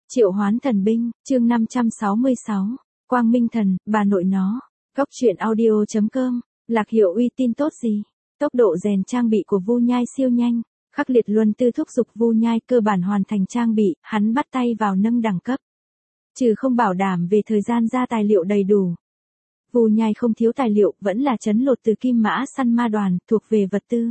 Triệu Hoán Thần Binh, chương 566, Quang Minh Thần, bà nội nó. Góc truyện audio.com, Lạc Hiệu uy tin tốt gì? Tốc độ rèn trang bị của Vu Nhai siêu nhanh, khắc liệt luân tư thúc giục Vu Nhai cơ bản hoàn thành trang bị, hắn bắt tay vào nâng đẳng cấp. Trừ không bảo đảm về thời gian ra tài liệu đầy đủ. Vu Nhai không thiếu tài liệu, vẫn là trấn lột từ Kim Mã săn ma đoàn, thuộc về vật tư.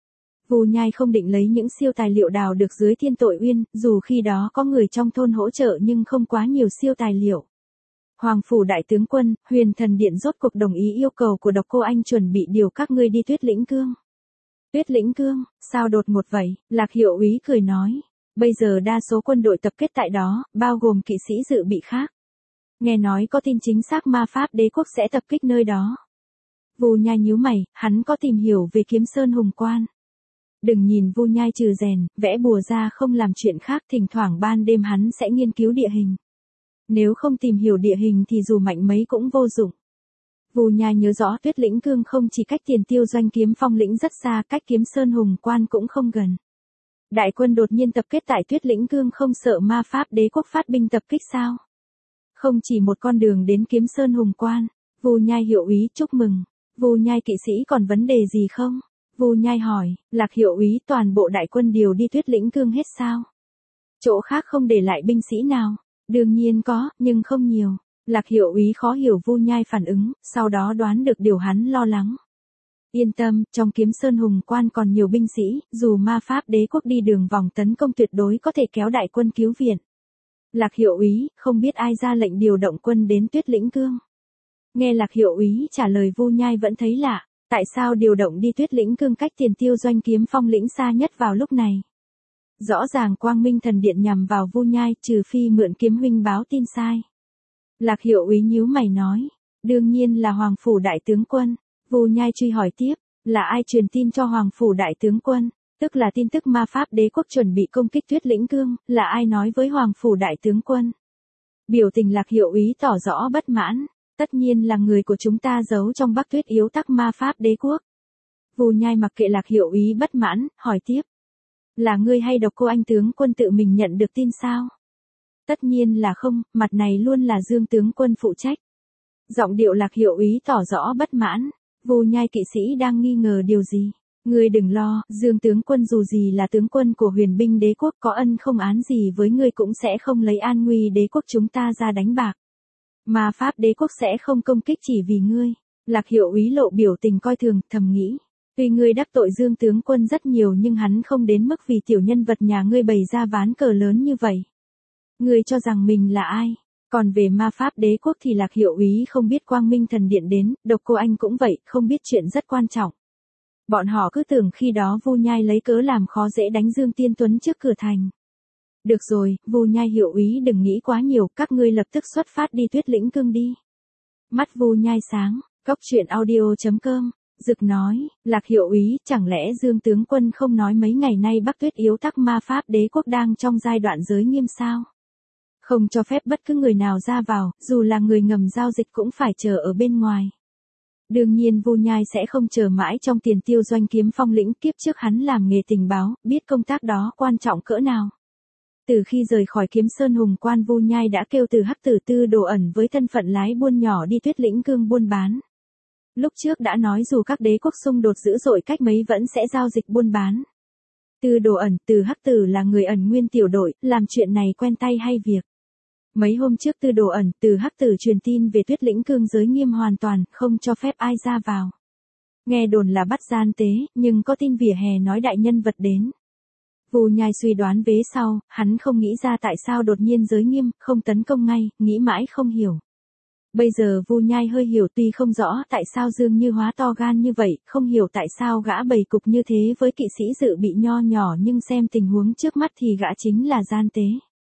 Vu Nhai không định lấy những siêu tài liệu đào được dưới Thiên Tội Uyên, dù khi đó có người trong thôn hỗ trợ nhưng không quá nhiều siêu tài liệu. Hoàng phủ đại tướng quân, Huyền Thần Điện rốt cuộc đồng ý yêu cầu của Độc Cô Anh chuẩn bị điều các ngươi đi Tuyết Lĩnh Cương. Tuyết Lĩnh Cương, sao đột ngột vậy? Lạc Hiệu úy cười nói. Bây giờ đa số quân đội tập kết tại đó, bao gồm kỵ sĩ dự bị khác. Nghe nói có tin chính xác ma pháp đế quốc sẽ tập kích nơi đó. Vu Nhai nhíu mày, hắn có tìm hiểu về Kiếm Sơn Hùng Quan. Đừng nhìn Vu Nhai trừ rèn, vẽ bùa ra không làm chuyện khác, thỉnh thoảng ban đêm hắn sẽ nghiên cứu địa hình. Nếu không tìm hiểu địa hình thì dù mạnh mấy cũng vô dụng. Vu Nhai nhớ rõ Tuyết Lĩnh Cương không chỉ cách Tiền Tiêu Doanh Kiếm Phong lĩnh rất xa, cách Kiếm Sơn Hùng Quan cũng không gần. Đại quân đột nhiên tập kết tại Tuyết Lĩnh Cương không sợ ma pháp đế quốc phát binh tập kích sao? Không chỉ một con đường đến Kiếm Sơn Hùng Quan. Vu Nhai hiệu úy chúc mừng. Vu Nhai kỵ sĩ còn vấn đề gì không? Vu Nhai hỏi. Lạc Hiệu úy toàn bộ đại quân điều đi Tuyết Lĩnh Cương hết sao? Chỗ khác không để lại binh sĩ nào? Đương nhiên có, nhưng không nhiều. Lạc Hiệu úy khó hiểu Vu Nhai phản ứng, sau đó đoán được điều hắn lo lắng. Yên tâm, trong Kiếm Sơn Hùng Quan còn nhiều binh sĩ, dù ma pháp đế quốc đi đường vòng tấn công tuyệt đối có thể kéo đại quân cứu viện. Lạc Hiệu úy, không biết ai ra lệnh điều động quân đến Tuyết Lĩnh Cương. Nghe Lạc Hiệu úy trả lời Vu Nhai vẫn thấy lạ, tại sao điều động đi Tuyết Lĩnh Cương cách Tiền Tiêu Doanh Kiếm Phong lĩnh xa nhất vào lúc này? Rõ ràng Quang Minh Thần Điện nhằm vào Vu Nhai, trừ phi mượn Kiếm huynh báo tin sai. Lạc Hiệu úy nhíu mày nói, đương nhiên là Hoàng phủ đại tướng quân. Vu Nhai truy hỏi tiếp, là ai truyền tin cho Hoàng phủ đại tướng quân? Tức là tin tức ma pháp đế quốc chuẩn bị công kích Tuyết Lĩnh Cương, là ai nói với Hoàng phủ đại tướng quân? Biểu tình Lạc Hiệu úy tỏ rõ bất mãn, tất nhiên là người của chúng ta giấu trong Bắc Tuyết yếu tắc ma pháp đế quốc. Vu Nhai mặc kệ Lạc Hiệu úy bất mãn, hỏi tiếp. Là ngươi hay Độc Cô Anh tướng quân tự mình nhận được tin sao? Tất nhiên là không, mặt này luôn là Dương tướng quân phụ trách. Giọng điệu Lạc Hiệu úy tỏ rõ bất mãn. Vu Nhai kỵ sĩ đang nghi ngờ điều gì? Ngươi đừng lo, Dương tướng quân dù gì là tướng quân của Huyền binh đế quốc, có ân không án gì với ngươi cũng sẽ không lấy an nguy đế quốc chúng ta ra đánh bạc. Ma pháp đế quốc sẽ không công kích chỉ vì ngươi. Lạc Hiệu úy lộ biểu tình coi thường, thầm nghĩ. Tuy ngươi đắc tội Dương tướng quân rất nhiều nhưng hắn không đến mức vì tiểu nhân vật nhà ngươi bày ra ván cờ lớn như vậy. Ngươi cho rằng mình là ai? Còn về ma pháp đế quốc thì Lạc Hiệu úy không biết Quang Minh Thần Điện đến, Độc Cô Anh cũng vậy, không biết chuyện rất quan trọng. Bọn họ cứ tưởng khi đó Vu Nhai lấy cớ làm khó dễ đánh Dương Tiên Tuấn trước cửa thành. Được rồi, Vu Nhai hiệu úy đừng nghĩ quá nhiều, các ngươi lập tức xuất phát đi Tuyết Lĩnh Cương đi. Mắt Vu Nhai sáng, góc truyện audio.com, Dực nói, Lạc Hiệu úy, chẳng lẽ Dương tướng quân không nói mấy ngày nay Bắc Tuyết yếu tắc ma pháp đế quốc đang trong giai đoạn giới nghiêm sao? Không cho phép bất cứ người nào ra vào, dù là người ngầm giao dịch cũng phải chờ ở bên ngoài. Đương nhiên Vu Nhai sẽ không chờ mãi trong Tiền Tiêu Doanh Kiếm Phong lĩnh, kiếp trước hắn làm nghề tình báo, biết công tác đó quan trọng cỡ nào. Từ khi rời khỏi Kiếm Sơn Hùng Quan Vu Nhai đã kêu từ Hắc Tử Tư Đồ ẩn với thân phận lái buôn nhỏ đi Tuyết Lĩnh Cương buôn bán. Lúc trước đã nói dù các đế quốc xung đột dữ dội cách mấy vẫn sẽ giao dịch buôn bán. Tư Đồ ẩn, Từ Hắc Tử là người ẩn nguyên tiểu đội, làm chuyện này quen tay hay việc. Mấy hôm trước Tư Đồ ẩn, Từ Hắc Tử truyền tin về Tuyết Lĩnh Cương giới nghiêm hoàn toàn, không cho phép ai ra vào. Nghe đồn là bắt gian tế, nhưng có tin vỉa hè nói đại nhân vật đến. Vu Nhai suy đoán vế sau, hắn không nghĩ ra tại sao đột nhiên giới nghiêm, không tấn công ngay, nghĩ mãi không hiểu. Bây giờ Vu Nhai hơi hiểu, tuy không rõ tại sao Dương Như Hóa to gan như vậy, không hiểu tại sao gã bày cục như thế với kỵ sĩ dự bị nho nhỏ, nhưng xem tình huống trước mắt thì gã chính là gian tế.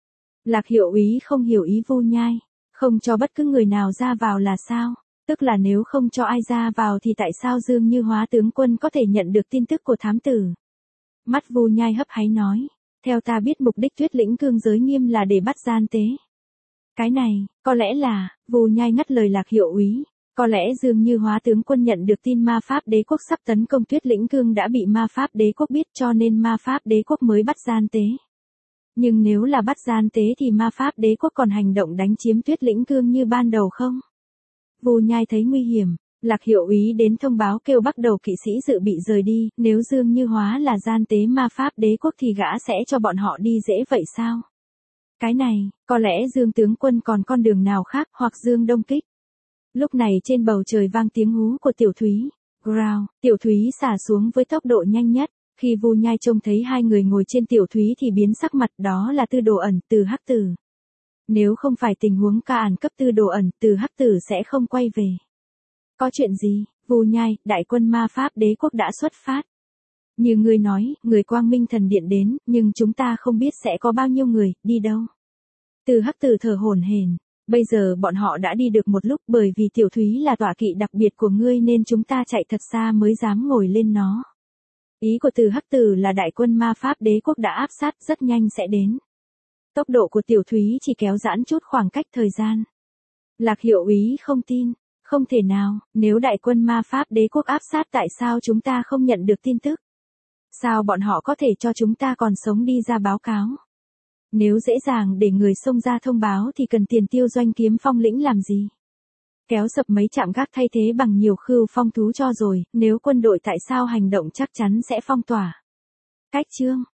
Lạc Hiệu úy không hiểu ý Vu Nhai, không cho bất cứ người nào ra vào là sao? Tức là nếu không cho ai ra vào thì tại sao Dương Như Hóa tướng quân có thể nhận được tin tức của thám tử? Mắt Vu Nhai hấp háy nói, theo ta biết mục đích Tuyết Lĩnh Cương giới nghiêm là để bắt gian tế. Cái này, có lẽ là, Vu Nhai ngắt lời Lạc Hiệu úy, có lẽ Dương Như Hóa tướng quân nhận được tin ma pháp đế quốc sắp tấn công Tuyết Lĩnh Cương đã bị ma pháp đế quốc biết cho nên ma pháp đế quốc mới bắt gian tế. Nhưng nếu là bắt gian tế thì ma pháp đế quốc còn hành động đánh chiếm Tuyết Lĩnh Cương như ban đầu không? Vu Nhai thấy nguy hiểm, Lạc Hiệu Úy đến thông báo kêu bắt đầu kỵ sĩ dự bị rời đi, nếu Dương Như Hóa là gian tế ma pháp đế quốc thì gã sẽ cho bọn họ đi dễ vậy sao? Cái này, có lẽ Dương tướng quân còn con đường nào khác hoặc Dương đông kích. Lúc này trên bầu trời vang tiếng hú của Tiểu Thúy. Growl, Tiểu Thúy xả xuống với tốc độ nhanh nhất. Khi Vu Nhai trông thấy hai người ngồi trên Tiểu Thúy thì biến sắc mặt, đó là Tư Đồ Ẩn, Từ Hắc Tử. Nếu không phải tình huống ca ản cấp Tư Đồ Ẩn, Từ Hắc Tử sẽ không quay về. Có chuyện gì? Vu Nhai, đại quân ma pháp đế quốc đã xuất phát. Như ngươi nói, người Quang Minh Thần Điện đến, nhưng chúng ta không biết sẽ có bao nhiêu người, đi đâu. Từ Hắc Tử thở hổn hển. Bây giờ bọn họ đã đi được một lúc, bởi vì Tiểu Thúy là tọa kỵ đặc biệt của ngươi nên chúng ta chạy thật xa mới dám ngồi lên nó. Ý của Từ Hắc Tử là đại quân ma pháp đế quốc đã áp sát, rất nhanh sẽ đến. Tốc độ của Tiểu Thúy chỉ kéo giãn chút khoảng cách thời gian. Lạc Hiệu Úy không tin, không thể nào, nếu đại quân ma pháp đế quốc áp sát tại sao chúng ta không nhận được tin tức? Sao bọn họ có thể cho chúng ta còn sống đi ra báo cáo? Nếu dễ dàng để người xông ra thông báo thì cần tiền Tiêu Doanh Kiếm Phong lĩnh làm gì? Kéo sập mấy trạm gác thay thế bằng nhiều khưu phong thú cho rồi, nếu quân đội tại sao hành động chắc chắn sẽ phong tỏa. Cách chương